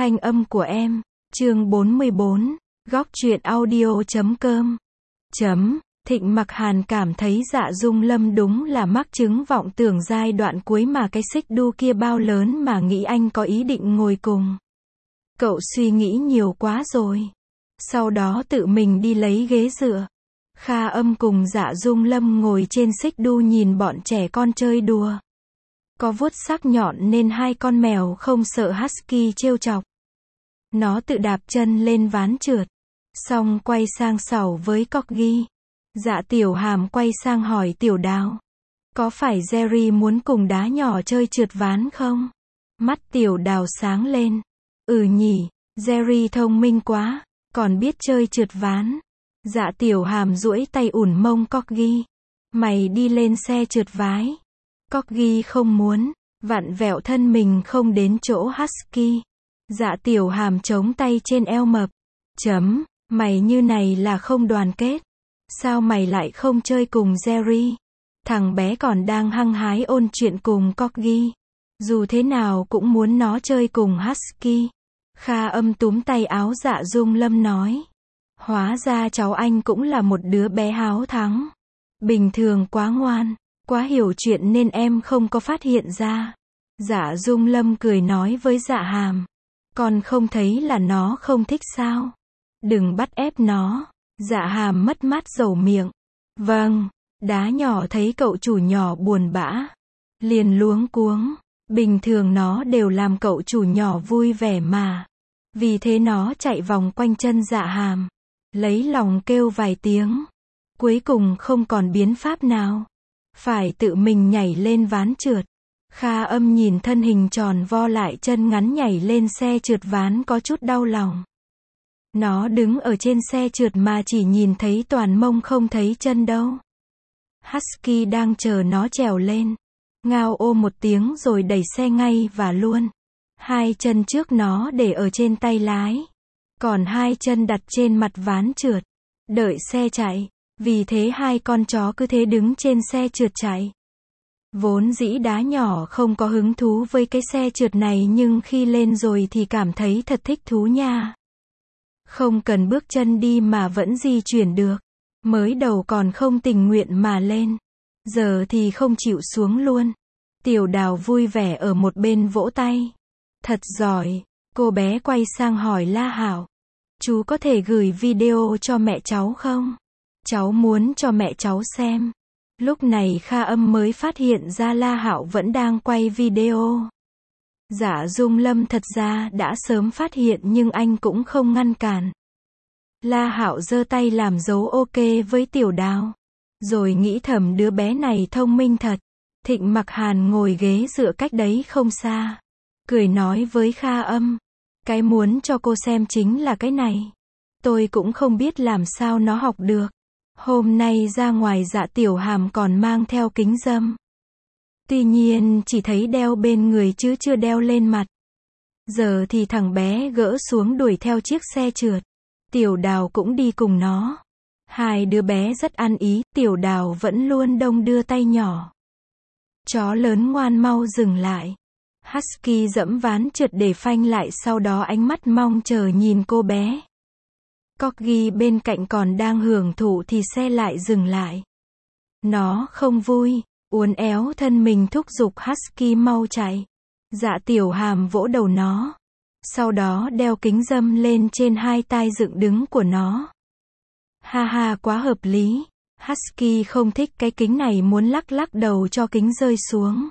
Thanh âm của em, chương 44, góc truyện audio.com. Thịnh Mặc Hàn cảm thấy Dạ Dung Lâm đúng là mắc chứng vọng tưởng giai đoạn cuối mà cái xích đu kia bao lớn mà nghĩ anh có ý định ngồi cùng. Cậu suy nghĩ nhiều quá rồi. Sau đó tự mình đi lấy ghế dựa. Kha Âm cùng Dạ Dung Lâm ngồi trên xích đu nhìn bọn trẻ con chơi đùa. Có vuốt sắc nhọn nên hai con mèo không sợ Husky trêu chọc. Nó tự đạp chân lên ván trượt. Xong quay sang sẩu với Corgi. Dạ Tiểu Hàm quay sang hỏi Tiểu Đào. Có phải Jerry muốn cùng đá nhỏ chơi trượt ván không? Mắt Tiểu Đào sáng lên. Ừ nhỉ, Jerry thông minh quá, còn biết chơi trượt ván. Dạ Tiểu Hàm duỗi tay ủn mông Corgi. Mày đi lên xe trượt ván. Corgi không muốn, vặn vẹo thân mình không đến chỗ Husky. Dạ Tiểu Hàm chống tay trên eo mập. Mày như này là không đoàn kết. Sao mày lại không chơi cùng Jerry? Thằng bé còn đang hăng hái ôn chuyện cùng Corgi. Dù thế nào cũng muốn nó chơi cùng Husky. Kha Âm túm tay áo Dạ Dung Lâm nói. Hóa ra cháu anh cũng là một đứa bé háo thắng. Bình thường quá ngoan, quá hiểu chuyện nên em không có phát hiện ra. Dạ Dung Lâm cười nói với Dạ Hàm. Con không thấy là nó không thích sao? Đừng bắt ép nó. Dạ Hàm mất mát dầu miệng. Vâng, đá nhỏ thấy cậu chủ nhỏ buồn bã. Liền luống cuống. Bình thường nó đều làm cậu chủ nhỏ vui vẻ mà. Vì thế nó chạy vòng quanh chân Dạ Hàm. Lấy lòng kêu vài tiếng. Cuối cùng không còn biến pháp nào. Phải tự mình nhảy lên ván trượt. Kha Âm nhìn thân hình tròn vo lại chân ngắn nhảy lên xe trượt ván có chút đau lòng. Nó đứng ở trên xe trượt mà chỉ nhìn thấy toàn mông không thấy chân đâu. Husky đang chờ nó trèo lên. Ngao ô một tiếng rồi đẩy xe ngay và luôn. Hai chân trước nó để ở trên tay lái. Còn hai chân đặt trên mặt ván trượt. Đợi xe chạy. Vì thế hai con chó cứ thế đứng trên xe trượt chạy. Vốn dĩ đá nhỏ không có hứng thú với cái xe trượt này nhưng khi lên rồi thì cảm thấy thật thích thú nha. Không cần bước chân đi mà vẫn di chuyển được. Mới đầu còn không tình nguyện mà lên. Giờ thì không chịu xuống luôn. Tiểu Đào vui vẻ ở một bên vỗ tay. Thật giỏi. Cô bé quay sang hỏi La Hảo. Chú có thể gửi video cho mẹ cháu không? Cháu muốn cho mẹ cháu xem. Lúc này Kha Âm mới phát hiện ra La Hạo vẫn đang quay video. Dạ Dung Lâm thật ra đã sớm phát hiện nhưng anh cũng không ngăn cản. La Hạo giơ tay làm dấu ok với Tiểu Đào. Rồi nghĩ thầm đứa bé này thông minh thật. Thịnh Mặc Hàn ngồi ghế dựa cách đấy không xa. Cười nói với Kha Âm. Cái muốn cho cô xem chính là cái này. Tôi cũng không biết làm sao nó học được. Hôm nay ra ngoài Dạ Tiểu Hàm còn mang theo kính râm. Tuy nhiên chỉ thấy đeo bên người chứ chưa đeo lên mặt. Giờ thì thằng bé gỡ xuống đuổi theo chiếc xe trượt. Tiểu Đào cũng đi cùng nó. Hai đứa bé rất ăn ý, Tiểu Đào vẫn luôn đong đưa tay nhỏ. Chó lớn ngoan mau dừng lại. Husky dẫm ván trượt để phanh lại sau đó ánh mắt mong chờ nhìn cô bé. Corgi bên cạnh còn đang hưởng thụ thì xe lại dừng lại. Nó không vui, uốn éo thân mình thúc giục Husky mau chạy. Dạ Tiểu Hàm vỗ đầu nó. Sau đó đeo kính râm lên trên hai tai dựng đứng của nó. Ha ha quá hợp lý. Husky không thích cái kính này muốn lắc lắc đầu cho kính rơi xuống.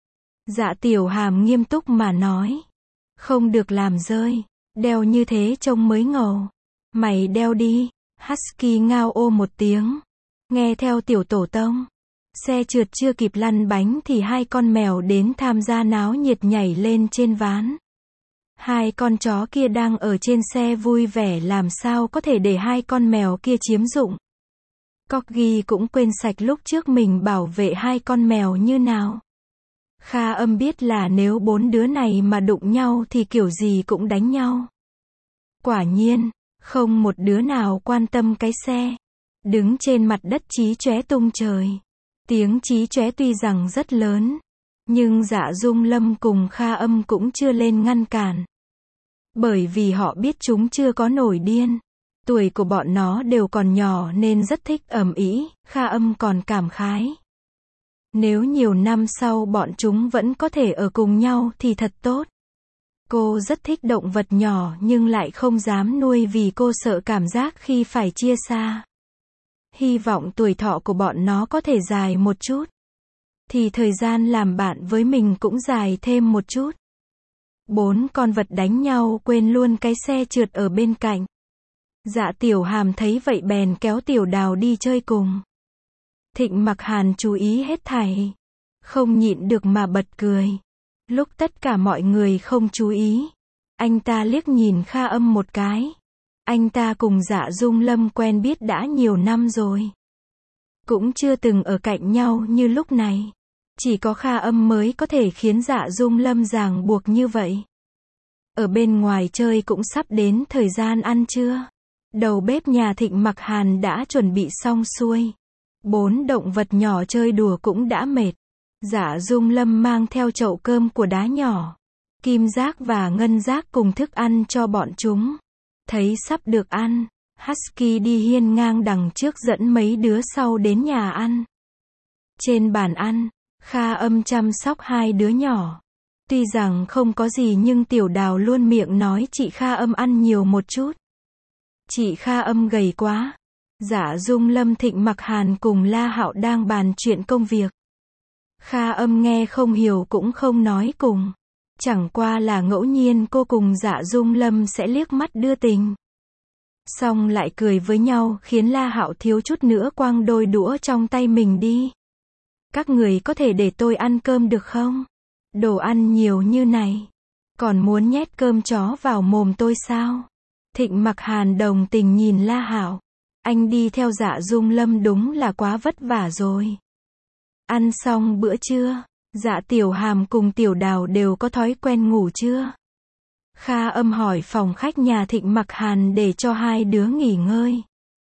Dạ Tiểu Hàm nghiêm túc mà nói. Không được làm rơi. Đeo như thế trông mới ngầu. Mày đeo đi. Husky ngao ô một tiếng. Nghe theo Tiểu Tổ Tông. Xe trượt chưa kịp lăn bánh thì hai con mèo đến tham gia náo nhiệt nhảy lên trên ván. Hai con chó kia đang ở trên xe vui vẻ làm sao có thể để hai con mèo kia chiếm dụng. Corgi cũng quên sạch lúc trước mình bảo vệ hai con mèo như nào. Kha Âm biết là nếu bốn đứa này mà đụng nhau thì kiểu gì cũng đánh nhau. Quả nhiên, không một đứa nào quan tâm cái xe. Đứng trên mặt đất chí chóe tung trời. Tiếng chí chóe tuy rằng rất lớn, nhưng Dạ Dung Lâm cùng Kha Âm cũng chưa lên ngăn cản. Bởi vì họ biết chúng chưa có nổi điên. Tuổi của bọn nó đều còn nhỏ nên rất thích ầm ĩ, Kha Âm còn cảm khái. Nếu nhiều năm sau bọn chúng vẫn có thể ở cùng nhau thì thật tốt. Cô rất thích động vật nhỏ nhưng lại không dám nuôi vì cô sợ cảm giác khi phải chia xa. Hy vọng tuổi thọ của bọn nó có thể dài một chút. Thì thời gian làm bạn với mình cũng dài thêm một chút. 4 con vật đánh nhau quên luôn cái xe trượt ở bên cạnh. Dạ Tiểu Hàm thấy vậy bèn kéo Tiểu Đào đi chơi cùng. Thịnh Mặc Hàn chú ý hết thảy. Không nhịn được mà bật cười. Lúc tất cả mọi người không chú ý, anh ta liếc nhìn Kha Âm một cái. Anh ta cùng Dạ Dung Lâm quen biết đã nhiều năm rồi. Cũng chưa từng ở cạnh nhau như lúc này. Chỉ có Kha Âm mới có thể khiến Dạ Dung Lâm ràng buộc như vậy. Ở bên ngoài chơi cũng sắp đến thời gian ăn trưa. Đầu bếp nhà Thịnh Mặc Hàn đã chuẩn bị xong xuôi. 4 động vật nhỏ chơi đùa cũng đã mệt. Dạ Dung Lâm mang theo chậu cơm của đá nhỏ, Kim Giác và Ngân Giác cùng thức ăn cho bọn chúng. Thấy sắp được ăn, Husky đi hiên ngang đằng trước dẫn mấy đứa sau đến nhà ăn. Trên bàn ăn, Kha Âm chăm sóc 2 đứa nhỏ. Tuy rằng không có gì nhưng Tiểu Đào luôn miệng nói chị Kha Âm ăn nhiều một chút. Chị Kha Âm gầy quá. Dạ Dung Lâm, Thịnh Mặc Hàn cùng La Hạo đang bàn chuyện công việc. Kha Âm nghe không hiểu cũng không nói cùng. Chẳng qua là ngẫu nhiên cô cùng Dạ Dung Lâm sẽ liếc mắt đưa tình. Xong lại cười với nhau khiến La Hạo thiếu chút nữa quăng đôi đũa trong tay mình đi. Các người có thể để tôi ăn cơm được không? Đồ ăn nhiều như này. Còn muốn nhét cơm chó vào mồm tôi sao? Thịnh Mặc Hàn đồng tình nhìn La Hạo. Anh đi theo Dạ Dung Lâm đúng là quá vất vả rồi. Ăn xong bữa trưa, Dạ Tiểu Hàm cùng Tiểu Đào đều có thói quen ngủ chưa? Kha Âm hỏi phòng khách nhà Thịnh Mặc Hàn để cho 2 đứa nghỉ ngơi.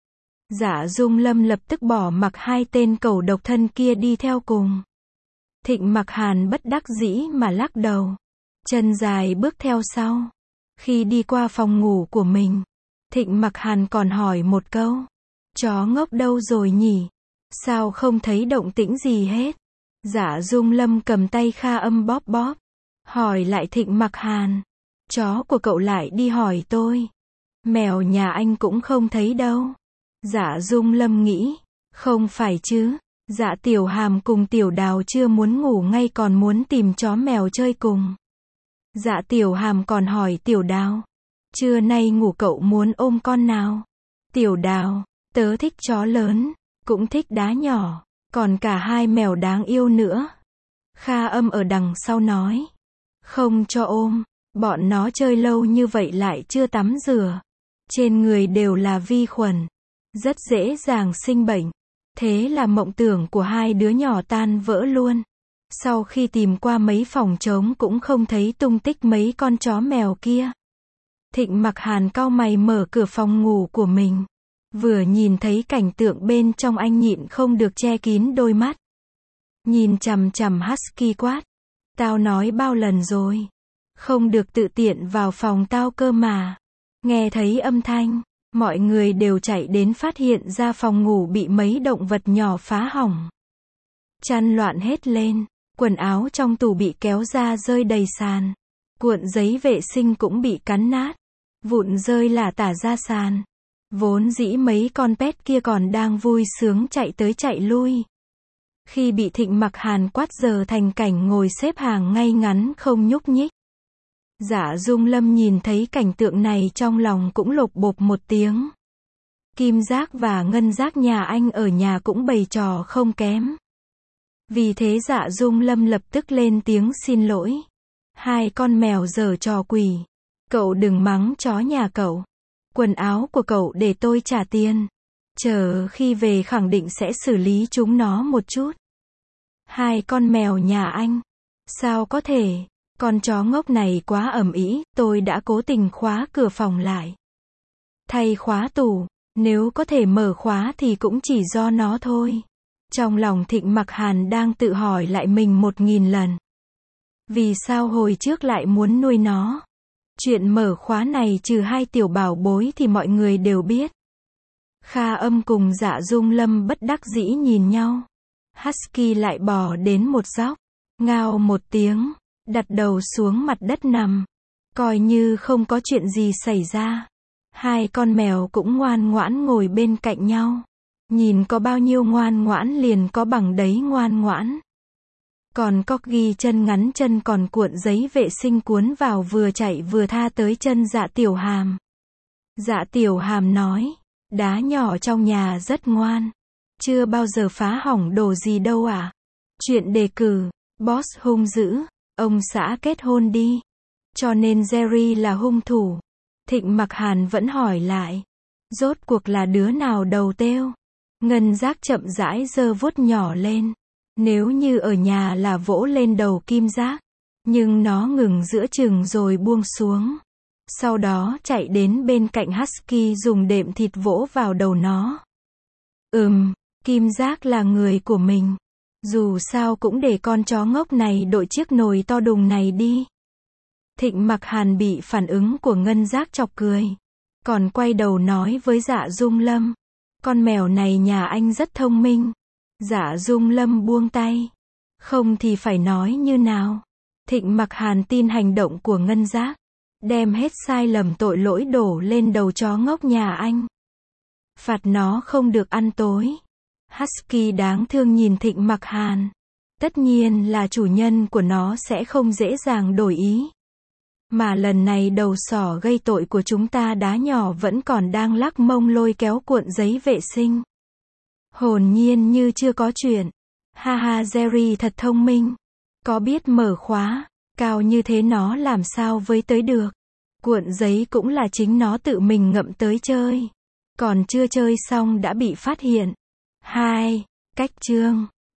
Dạ Dung Lâm lập tức bỏ mặc 2 tên cẩu độc thân kia đi theo cùng. Thịnh Mặc Hàn bất đắc dĩ mà lắc đầu. Chân dài bước theo sau. Khi đi qua phòng ngủ của mình, Thịnh Mặc Hàn còn hỏi một câu. Chó ngốc đâu rồi nhỉ? Sao không thấy động tĩnh gì hết? Dạ Dung Lâm cầm tay Kha Âm bóp bóp. Hỏi lại Thịnh Mặc Hàn. Chó của cậu lại đi hỏi tôi. Mèo nhà anh cũng không thấy đâu. Dạ Dung Lâm nghĩ. Không phải chứ. Dạ Tiểu Hàm cùng Tiểu Đào chưa muốn ngủ ngay còn muốn tìm chó mèo chơi cùng. Dạ Tiểu Hàm còn hỏi Tiểu Đào. Trưa nay ngủ cậu muốn ôm con nào? Tiểu Đào. Tớ thích chó lớn. Cũng thích đá nhỏ. Còn cả 2 mèo đáng yêu nữa. Kha Âm ở đằng sau nói. Không cho ôm. Bọn nó chơi lâu như vậy lại chưa tắm rửa. Trên người đều là vi khuẩn. Rất dễ dàng sinh bệnh. Thế là mộng tưởng của 2 đứa nhỏ tan vỡ luôn. Sau khi tìm qua mấy phòng trống cũng không thấy tung tích mấy con chó mèo kia. Thịnh Mặc Hàn cau mày mở cửa phòng ngủ của mình. Vừa nhìn thấy cảnh tượng bên trong anh nhịn không được che kín đôi mắt. Nhìn chằm chằm Husky quát. Tao nói bao lần rồi. Không được tự tiện vào phòng tao cơ mà. Nghe thấy âm thanh, mọi người đều chạy đến phát hiện ra phòng ngủ bị mấy động vật nhỏ phá hỏng. Chăn loạn hết lên, quần áo trong tủ bị kéo ra rơi đầy sàn. Cuộn giấy vệ sinh cũng bị cắn nát. Vụn rơi lả tả ra sàn. Vốn dĩ mấy con pet kia còn đang vui sướng chạy tới chạy lui. Khi bị Thịnh Mặc Hàn quát giờ thành cảnh ngồi xếp hàng ngay ngắn không nhúc nhích. Dạ Dung Lâm nhìn thấy cảnh tượng này trong lòng cũng lột bột một tiếng. Kim Giác và Ngân Giác nhà anh ở nhà cũng bày trò không kém. Vì thế Dạ Dung Lâm lập tức lên tiếng xin lỗi. 2 con mèo giở trò quỷ. Cậu đừng mắng chó nhà cậu. Quần áo của cậu để tôi trả tiền. Chờ khi về khẳng định sẽ xử lý chúng nó một chút. 2 con mèo nhà anh. Sao có thể? Con chó ngốc này quá ầm ĩ, tôi đã cố tình khóa cửa phòng lại. Thay khóa tủ, nếu có thể mở khóa thì cũng chỉ do nó thôi. Trong lòng Thịnh Mặc Hàn đang tự hỏi lại mình 1000 lần. Vì sao hồi trước lại muốn nuôi nó? Chuyện mở khóa này trừ hai tiểu bảo bối thì mọi người đều biết. Kha Âm cùng Dạ Dung Lâm bất đắc dĩ nhìn nhau. Husky lại bò đến một góc, ngao một tiếng, đặt đầu xuống mặt đất nằm, coi như không có chuyện gì xảy ra. Hai con mèo cũng ngoan ngoãn ngồi bên cạnh nhau. Nhìn có bao nhiêu ngoan ngoãn liền có bằng đấy ngoan ngoãn. Còn Corgi chân ngắn chân còn cuộn giấy vệ sinh cuốn vào vừa chạy vừa tha tới chân Dạ Tiểu Hàm. Dạ Tiểu Hàm nói, đá nhỏ trong nhà rất ngoan. Chưa bao giờ phá hỏng đồ gì đâu à. Chuyện đề cử, boss hung dữ, ông xã kết hôn đi. Cho nên Jerry là hung thủ. Thịnh Mặc Hàn vẫn hỏi lại. Rốt cuộc là đứa nào đầu têu? Ngân Giác chậm rãi giơ vuốt nhỏ lên. Nếu như ở nhà là vỗ lên đầu Kim Giác. Nhưng nó ngừng giữa chừng rồi buông xuống. Sau đó chạy đến bên cạnh Husky dùng đệm thịt vỗ vào đầu nó. Kim Giác là người của mình. Dù sao cũng để con chó ngốc này đội chiếc nồi to đùng này đi. Thịnh Mặc Hàn bị phản ứng của Ngân Giác chọc cười. Còn quay đầu nói với Dạ Dung Lâm. Con mèo này nhà anh rất thông minh. Dạ Dung Lâm buông tay. Không thì phải nói như nào. Thịnh Mặc Hàn tin hành động của Ngân Giác. Đem hết sai lầm tội lỗi đổ lên đầu chó ngốc nhà anh. Phạt nó không được ăn tối. Husky đáng thương nhìn Thịnh Mặc Hàn. Tất nhiên là chủ nhân của nó sẽ không dễ dàng đổi ý. Mà lần này đầu sỏ gây tội của chúng ta đá nhỏ vẫn còn đang lắc mông lôi kéo cuộn giấy vệ sinh. Hồn nhiên như chưa có chuyện. Ha ha, Jerry thật thông minh. Có biết mở khóa, cao như thế nó làm sao với tới được. Cuộn giấy cũng là chính nó tự mình ngậm tới chơi. Còn chưa chơi xong đã bị phát hiện. 2. Cách chương